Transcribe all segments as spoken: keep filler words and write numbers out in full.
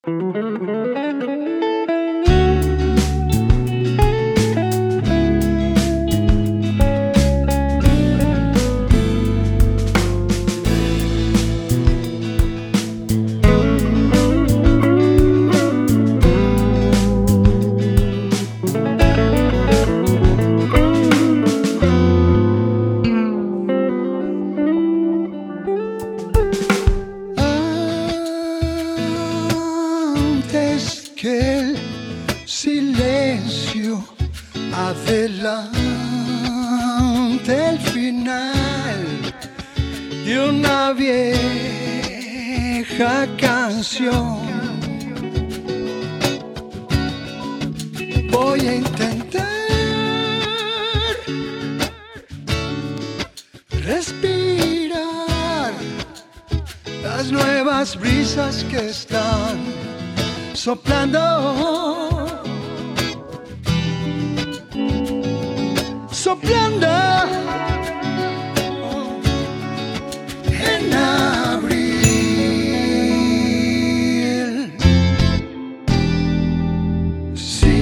Que el silencio adelante el final de una vieja canción. Voy a intentar respirar las nuevas brisas que están soplando, soplando en abril. Si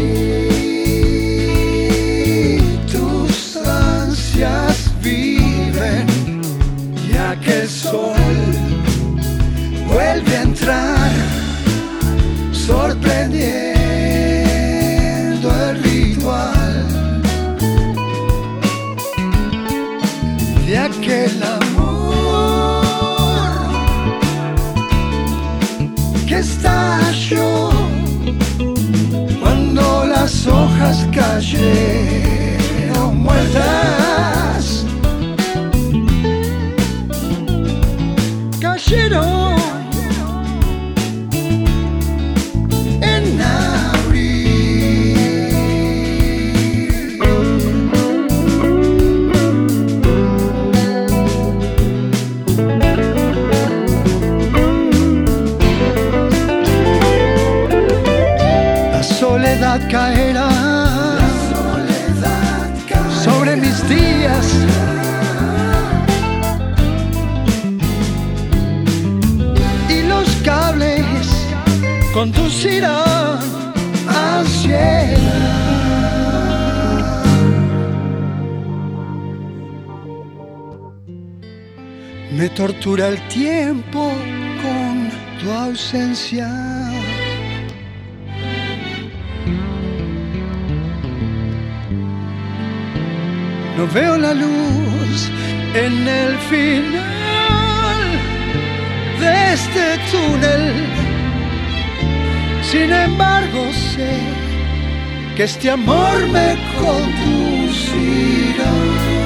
tus ansias viven, ya que el sol vuelve a entrar, sorprendiendo el ritual de aquel amor que estalló cuando las hojas cayeron muertas, cayeron. Soledad caerá, la soledad caerá sobre mis días, y los cables conducirán al cielo. Me tortura el tiempo con tu ausencia. No veo la luz en el final de este túnel. Sin embargo, sé que este amor me conducirá.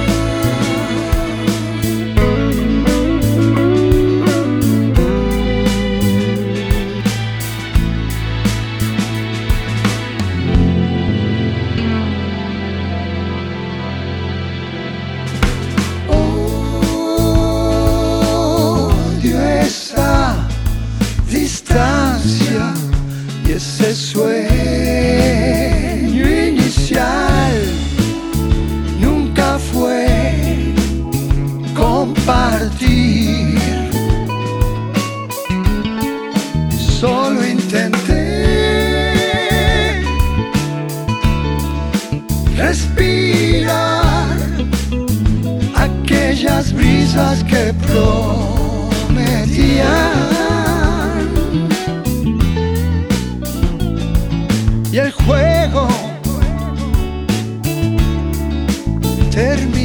Y ese sueño inicial nunca fue compartir. Solo intenté respirar aquellas brisas que prometían. Y el juego termina.